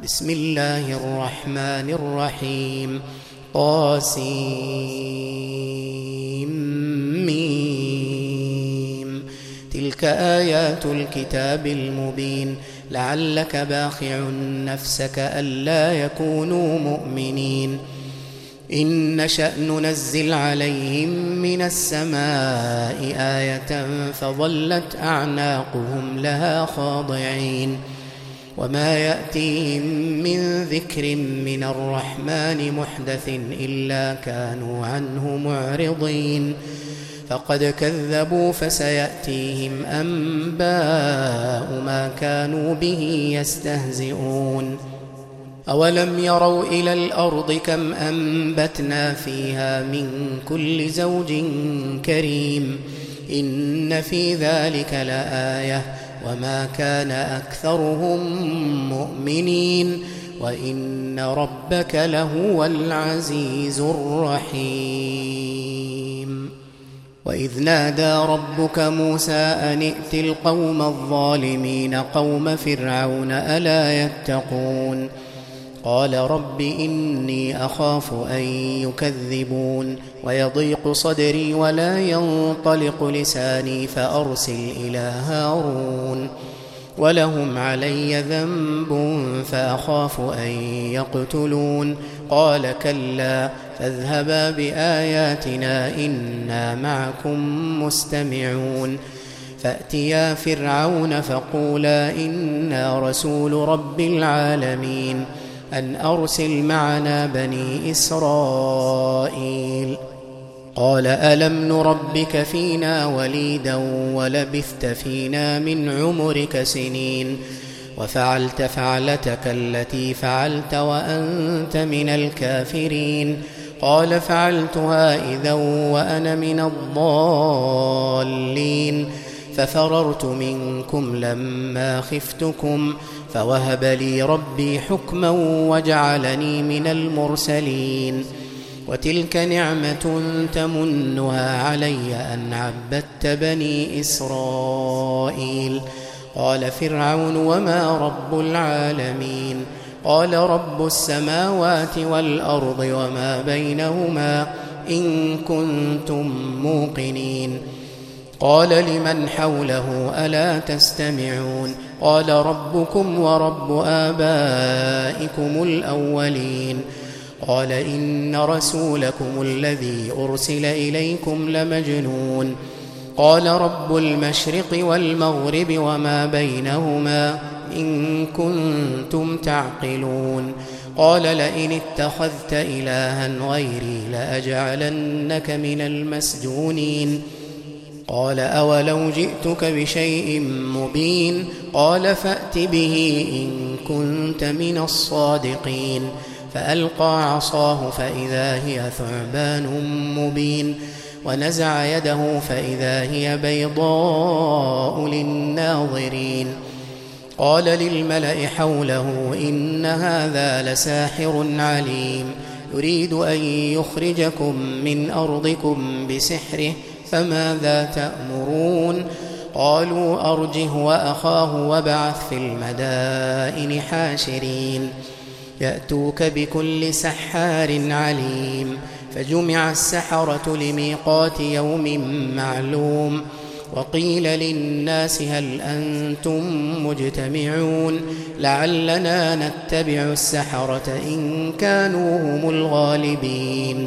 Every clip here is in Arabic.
بسم الله الرحمن الرحيم طاسيم تلك آيات الكتاب المبين لعلك باخع نفسك ألا يكونوا مؤمنين إن نشأ ننزل عليهم من السماء آية فظلت أعناقهم لها خاضعين وما يأتيهم من ذكر من الرحمن محدث إلا كانوا عنه معرضين فقد كذبوا فسيأتيهم أنباء ما كانوا به يستهزئون أولم يروا إلى الأرض كم أنبتنا فيها من كل زوج كريم إن في ذلك لآية وما كان أكثرهم مؤمنين وإن ربك لهو العزيز الرحيم وإذ نادى ربك موسى أن ائت القوم الظالمين قوم فرعون ألا يتقون قال رب إني أخاف أن يكذبون ويضيق صدري ولا ينطلق لساني فأرسل إلى هارون ولهم علي ذنب فأخاف أن يقتلون قال كلا فاذهبا بآياتنا إنا معكم مستمعون فأتيا فرعون فقولا إنا رسول رب العالمين أن أرسل معنا بني إسرائيل قال ألم نربك فينا وليدا ولبثت فينا من عمرك سنين وفعلت فعلتك التي فعلت وأنت من الكافرين قال فعلتها إذا وأنا من الضالين ففررت منكم لما خفتكم فوهب لي ربي حكما وجعلني من المرسلين وتلك نعمة تمنها علي أن عبدت بني إسرائيل قال فرعون وما رب العالمين قال رب السماوات والأرض وما بينهما إن كنتم موقنين قال لمن حوله ألا تستمعون قال ربكم ورب آبائكم الأولين قال إن رسولكم الذي أرسل إليكم لمجنون قال رب المشرق والمغرب وما بينهما إن كنتم تعقلون قال لئن اتخذت إلها غيري لأجعلنك من المسجونين قال أولو جئتك بشيء مبين قال فأت به إن كنت من الصادقين فألقى عصاه فإذا هي ثعبان مبين ونزع يده فإذا هي بيضاء للناظرين قال للملأ حوله إن هذا لساحر عليم يريد أن يخرجكم من أرضكم بسحره فماذا تأمرون قالوا أرجه وأخاه وابعث في المدائن حاشرين يأتوك بكل سحار عليم فجمع السحرة لميقات يوم معلوم وقيل للناس هل أنتم مجتمعون لعلنا نتبع السحرة إن كانوا هم الغالبين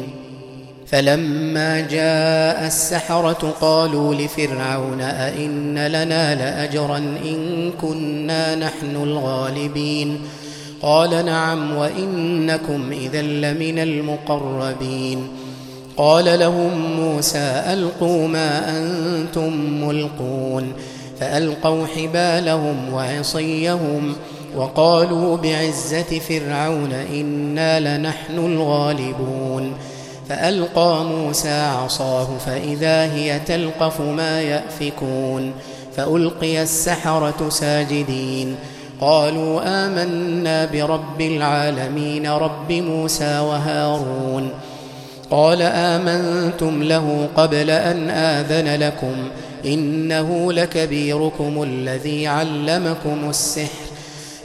فلما جاء السحرة قالوا لفرعون أئن لنا لأجرا إن كنا نحن الغالبين قال نعم وإنكم إذا لمن المقربين قال لهم موسى ألقوا ما أنتم ملقون فألقوا حبالهم وعصيهم وقالوا بعزة فرعون إنا لنحن الغالبون فألقى موسى عصاه فإذا هي تلقف ما يأفكون فألقي السحرة ساجدين قالوا آمنا برب العالمين رب موسى وهارون قال آمنتم له قبل أن آذن لكم إنه لكبيركم الذي علمكم السحر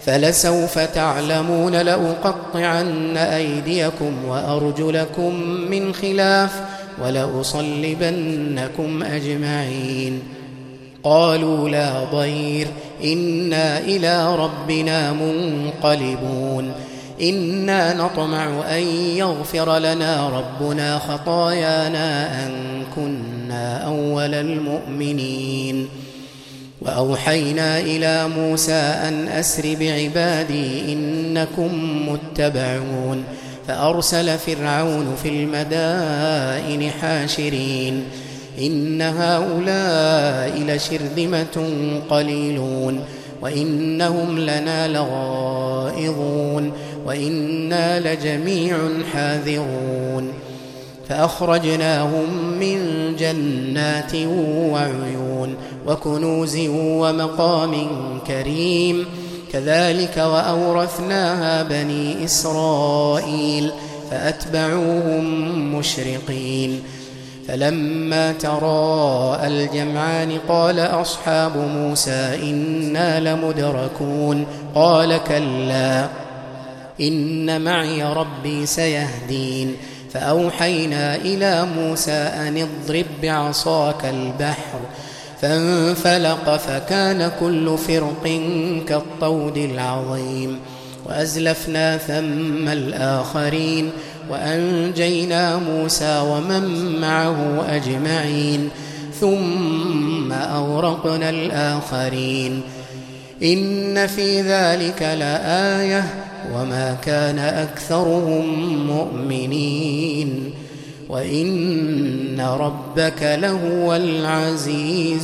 فلسوف تعلمون لأقطعن أيديكم وأرجلكم من خلاف ولأصلبنكم أجمعين. قالوا لا ضير إنا إلى ربنا منقلبون إنا نطمع أن يغفر لنا ربنا خطايانا أن كنا أول المؤمنين. وأوحينا إلى موسى أن أسر بعبادي إنكم متبعون فأرسل فرعون في المدائن حاشرين إن هؤلاء لشرذمة قليلون وإنهم لنا لغائظون وإنا لجميع حاذرون. فأخرجناهم من جنات وعيون وكنوز ومقام كريم كذلك وأورثناها بني إسرائيل فأتبعوهم مشرقين. فلما تراءى الجمعان قال أصحاب موسى إنا لمدركون قال كلا إن معي ربي سيهدين. فأوحينا إلى موسى أن اضرب بعصاك البحر فانفلق فكان كل فرق كالطود العظيم وأزلفنا ثم الآخرين وأنجينا موسى ومن معه أجمعين ثم أغرقنا الآخرين. إن في ذلك لآية وما كان أكثرهم مؤمنين وإن ربك لهو العزيز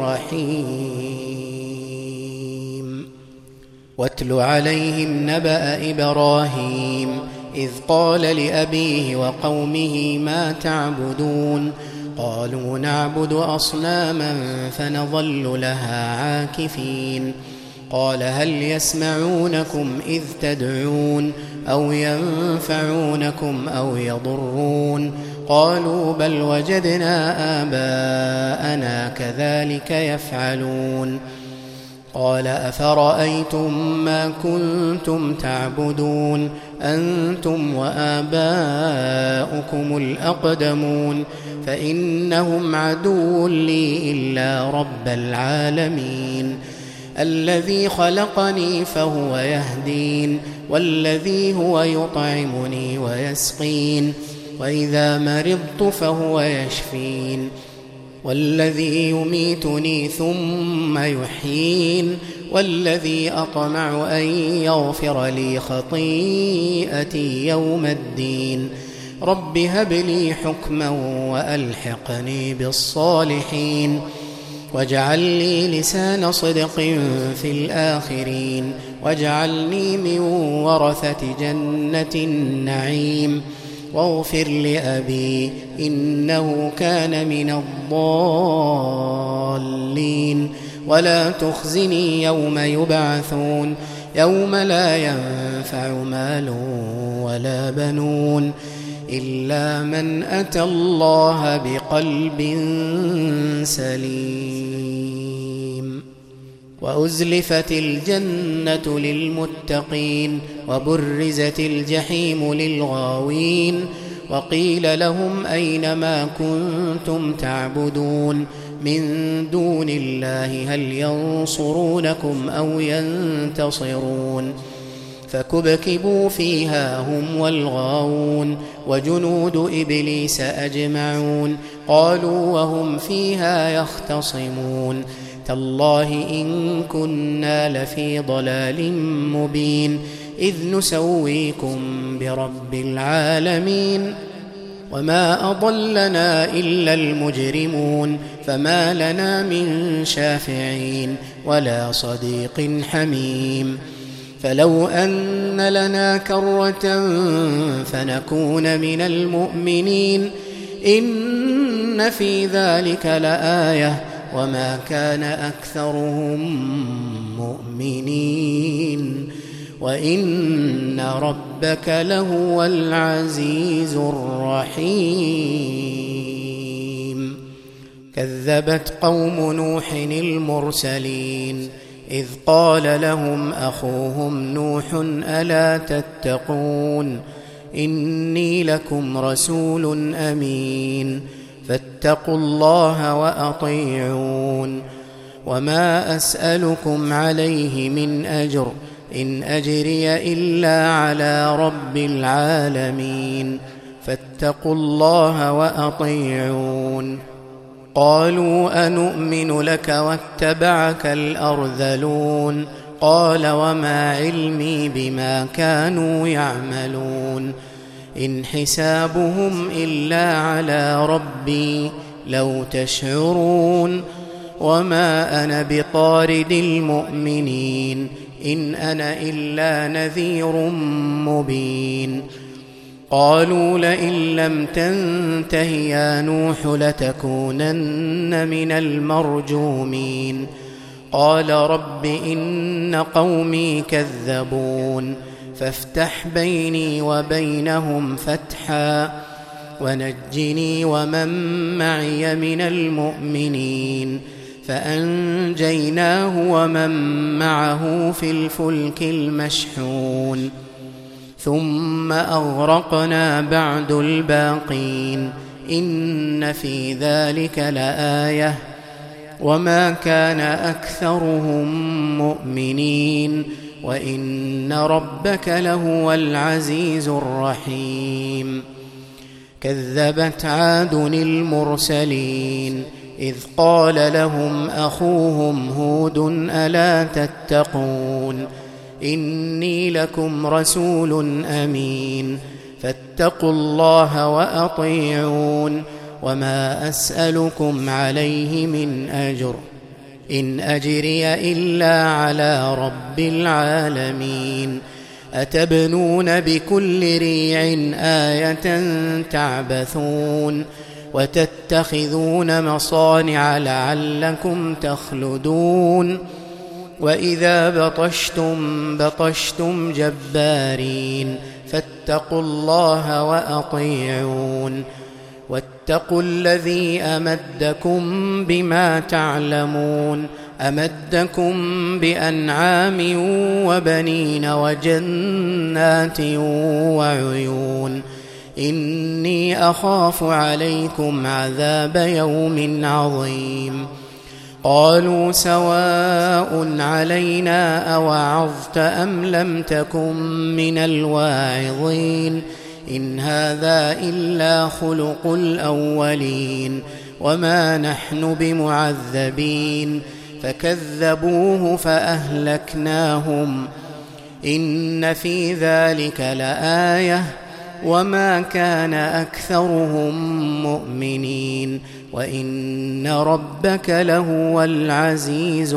الرحيم. واتل عليهم نبأ إبراهيم إذ قال لأبيه وقومه ما تعبدون قالوا نعبد أصناما فنظل لها عاكفين. قال هل يسمعونكم إذ تدعون أو ينفعونكم أو يضرون قالوا بل وجدنا آباءنا كذلك يفعلون. قال أفرأيتم ما كنتم تعبدون أنتم وآباؤكم الأقدمون فإنهم عدو لي إلا رب العالمين الذي خلقني فهو يهدين والذي هو يطعمني ويسقين وإذا مرضت فهو يشفين والذي يميتني ثم يحيين والذي أطمع أن يغفر لي خطيئتي يوم الدين. رب هب لي حكما وألحقني بالصالحين واجعل لي لسان صدق في الآخرين واجعلني من ورثة جنة النعيم واغفر لأبي إنه كان من الضالين ولا تخزني يوم يبعثون يوم لا ينفع مال ولا بنون إلا من أتى الله بقلب سليم. وأزلفت الجنة للمتقين وبرزت الجحيم للغاوين وقيل لهم أين ما كنتم تعبدون من دون الله هل ينصرونكم أو ينتصرون فكبكبوا فيها هم والغاوون وجنود إبليس أجمعون قالوا وهم فيها يختصمون تالله إن كنا لفي ضلال مبين إذ نسويكم برب العالمين وما أضلنا إلا المجرمون فما لنا من شافعين ولا صديق حميم فلو أن لنا كرة فنكون من المؤمنين إن في ذلك لآية وما كان أكثرهم مؤمنين وإن ربك لهو العزيز الرحيم. كذبت قوم نوح المرسلين إذ قال لهم أخوهم نوح ألا تتقون إني لكم رسول أمين فاتقوا الله وأطيعون وما أسألكم عليه من أجر إن أجري إلا على رب العالمين فاتقوا الله وأطيعون قالوا أنؤمن لك واتبعك الأرذلون قال وما علمي بما كانوا يعملون إن حسابهم إلا على ربي لو تشعرون وما أنا بطارد المؤمنين إن أنا إلا نذير مبين قالوا لئن لم تنته يا نوح لتكونن من المرجومين قال رب إن قومي كذبون فافتح بيني وبينهم فتحا ونجني ومن معي من المؤمنين فأنجيناه ومن معه في الفلك المشحون ثم أغرقنا بعد الباقين إن في ذلك لآية وما كان أكثرهم مؤمنين وإن ربك لهو العزيز الرحيم كذبت عاد المرسلين إذ قال لهم أخوهم هود ألا تتقون إني لكم رسول أمين فاتقوا الله وأطيعون وما أسألكم عليه من أجر إن أجري إلا على رب العالمين أتبنون بكل ريع آية تعبثون وتتخذون مصانع لعلكم تخلدون وإذا بطشتم جبارين فاتقوا الله وأطيعون واتقوا الذي أمدكم بما تعلمون أمدكم بأنعام وبنين وجنات وعيون إني أخاف عليكم عذاب يوم عظيم قالوا سواء علينا أوعظت أم لم تكن من الواعظين إن هذا إلا خلق الأولين وما نحن بمعذبين فكذبوه فأهلكناهم إن في ذلك لآية وما كان أكثرهم مؤمنين وإن ربك لهو العزيز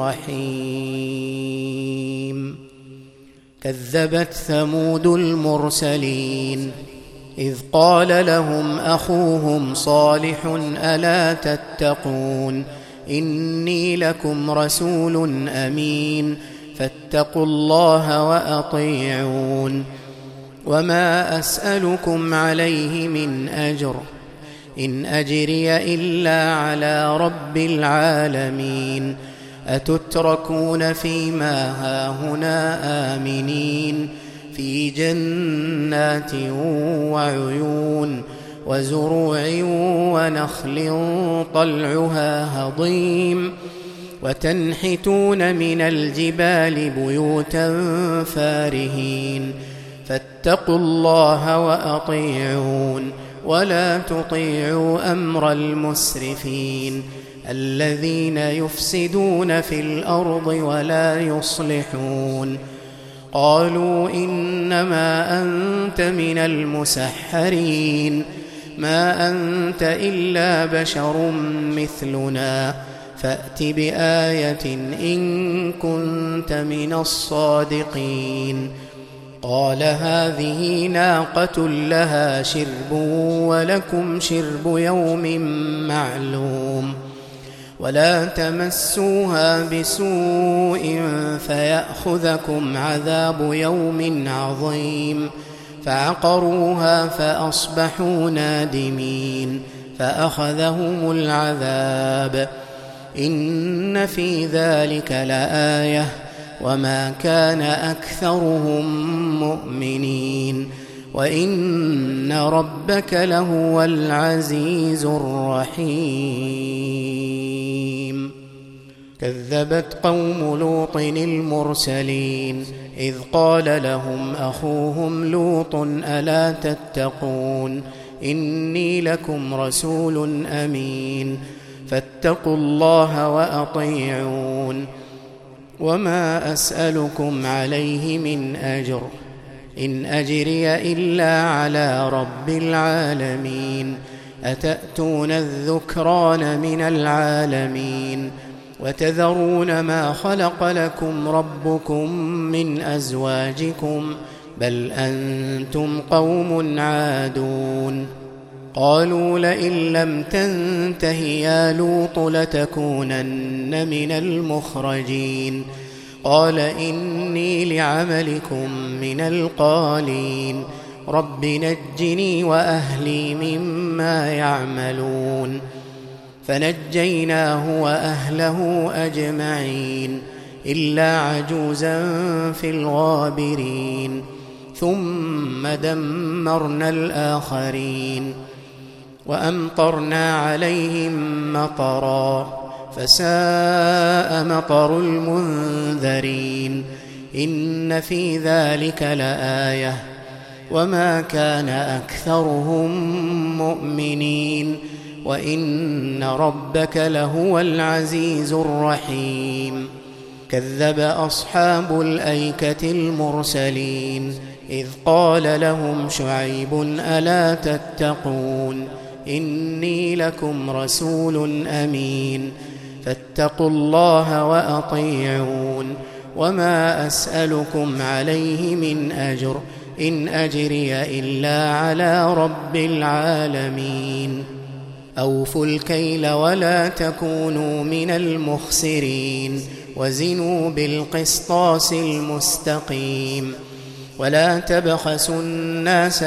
الرحيم كذبت ثمود المرسلين إذ قال لهم أخوهم صالح ألا تتقون إني لكم رسول أمين فاتقوا الله وأطيعون وما أسألكم عليه من أجر إن أجري إلا على رب العالمين أتتركون فيما هاهنا آمنين في جنات وعيون وزروع ونخل طلعها هضيم وتنحتون من الجبال بيوتا فارهين فاتقوا الله وأطيعون ولا تطيعوا أمر المسرفين الذين يفسدون في الأرض ولا يصلحون قالوا إنما أنت من المسحرين ما أنت إلا بشر مثلنا فأت بآية إن كنت من الصادقين قال هذه ناقة لها شرب ولكم شرب يوم معلوم ولا تمسوها بسوء فيأخذكم عذاب يوم عظيم فعقروها فأصبحوا نادمين فأخذهم العذاب إن في ذلك لآية وما كان أكثرهم مؤمنين وإن ربك لهو العزيز الرحيم. كذبت قوم لوط المرسلين إذ قال لهم أخوهم لوط ألا تتقون إني لكم رسول أمين فاتقوا الله وأطيعون وما أسألكم عليه من أجر إن أجري إلا على رب العالمين أتأتون الذكران من العالمين وتذرون ما خلق لكم ربكم من أزواجكم بل أنتم قوم عادون. قالوا لئن لم تنته يا لوط لتكونن من المخرجين قال إني لعملكم من القالين رب نجني وأهلي مما يعملون فنجيناه وأهله أجمعين إلا عجوزا في الغابرين ثم دمرنا الآخرين وأمطرنا عليهم مطرا فساء مطر المنذرين إن في ذلك لآية وما كان أكثرهم مؤمنين وإن ربك لهو العزيز الرحيم. كذب أصحاب الأيكة المرسلين إذ قال لهم شعيب ألا تتقون إني لكم رسول أمين فاتقوا الله وأطيعون وما أسألكم عليه من أجر إن أجري إلا على رب العالمين. أوفوا الكيل ولا تكونوا من المخسرين وزنوا بالقسطاس المستقيم ولا تبخسوا الناس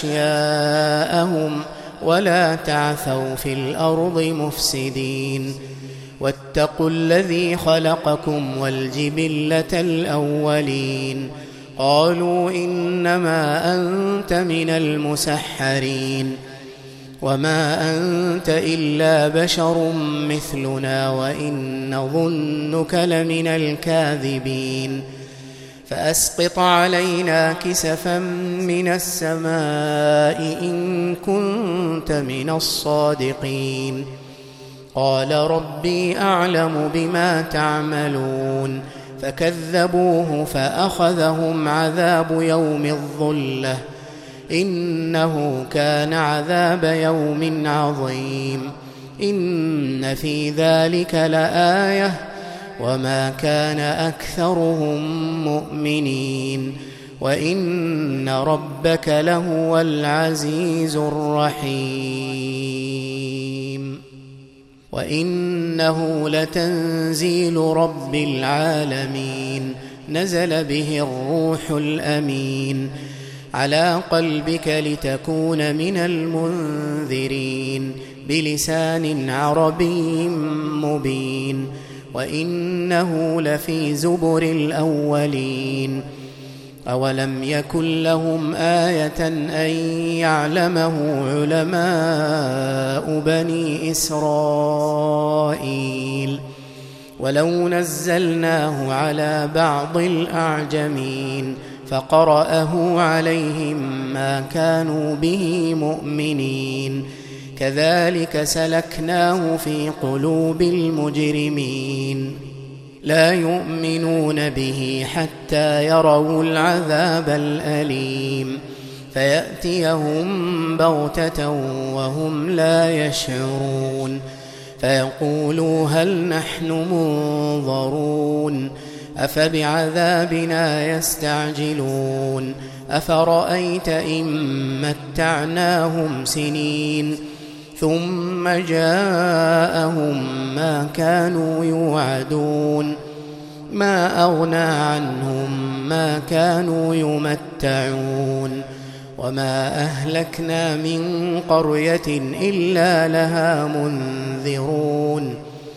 أشياءهم ولا تعثوا في الأرض مفسدين واتقوا الذي خلقكم والجبلة الأولين قالوا إنما أنت من المسحرين وما أنت إلا بشر مثلنا وإن نظنك لمن الكاذبين فأسقط علينا كسفا من السماء إن كنت من الصادقين قال ربي أعلم بما تعملون فكذبوه فأخذهم عذاب يوم الظلة إنه كان عذاب يوم عظيم إن في ذلك لآية وما كان أكثرهم مؤمنين وإن ربك لهو العزيز الرحيم. وإنه لتنزيل رب العالمين نزل به الروح الأمين على قلبك لتكون من المنذرين بلسان عربي مبين وإنه لفي زبر الأولين أولم يكن لهم آية أن يعلمه علماء بني إسرائيل ولو نزلناه على بعض الأعجمين فقرأه عليهم ما كانوا به مؤمنين كذلك سلكناه في قلوب المجرمين لا يؤمنون به حتى يروا العذاب الأليم فيأتيهم بغتة وهم لا يشعرون فيقولوا هل نحن منظرون أفبعذابنا يستعجلون أفرأيت إن متعناهم سنين ثم جاءهم ما كانوا يوعدون ما أغنى عنهم ما كانوا يمتعون وما أهلكنا من قرية إلا لها منذرون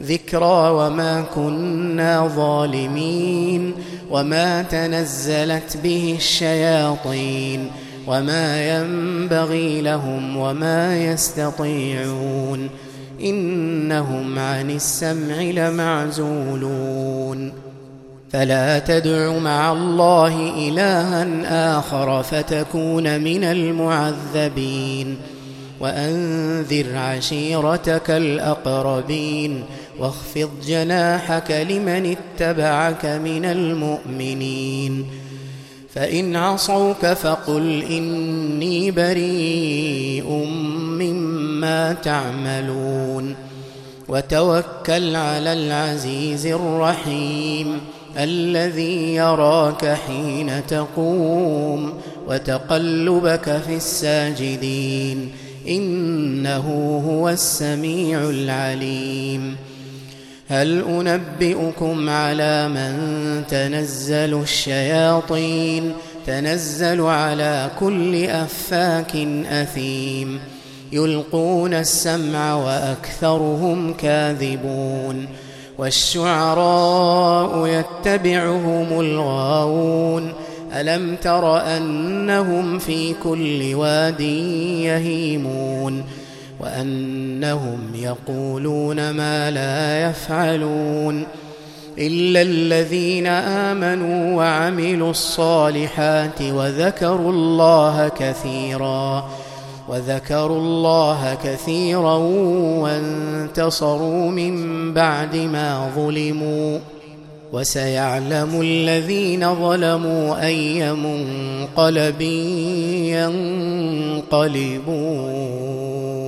ذكرى وما كنا ظالمين وما تنزلت به الشياطين وما ينبغي لهم وما يستطيعون إنهم عن السمع لمعزولون فلا تدع مع الله إلها آخر فتكون من المعذبين وأنذر عشيرتك الأقربين واخفض جناحك لمن اتبعك من المؤمنين فإن عصوك فقل إني بريء مما تعملون وتوكل على العزيز الرحيم الذي يراك حين تقوم وتقلبك في الساجدين إنه هو السميع العليم هل أنبئكم على من تنزل الشياطين تنزل على كل أفاك أثيم يلقون السمع وأكثرهم كاذبون والشعراء يتبعهم الغاوون ألم تر أنهم في كل واد يهيمون وأنهم يقولون ما لا يفعلون إلا الذين آمنوا وعملوا الصالحات وذكروا الله كثيرا وانتصروا من بعد ما ظلموا وسيعلم الذين ظلموا أي منقلب ينقلبون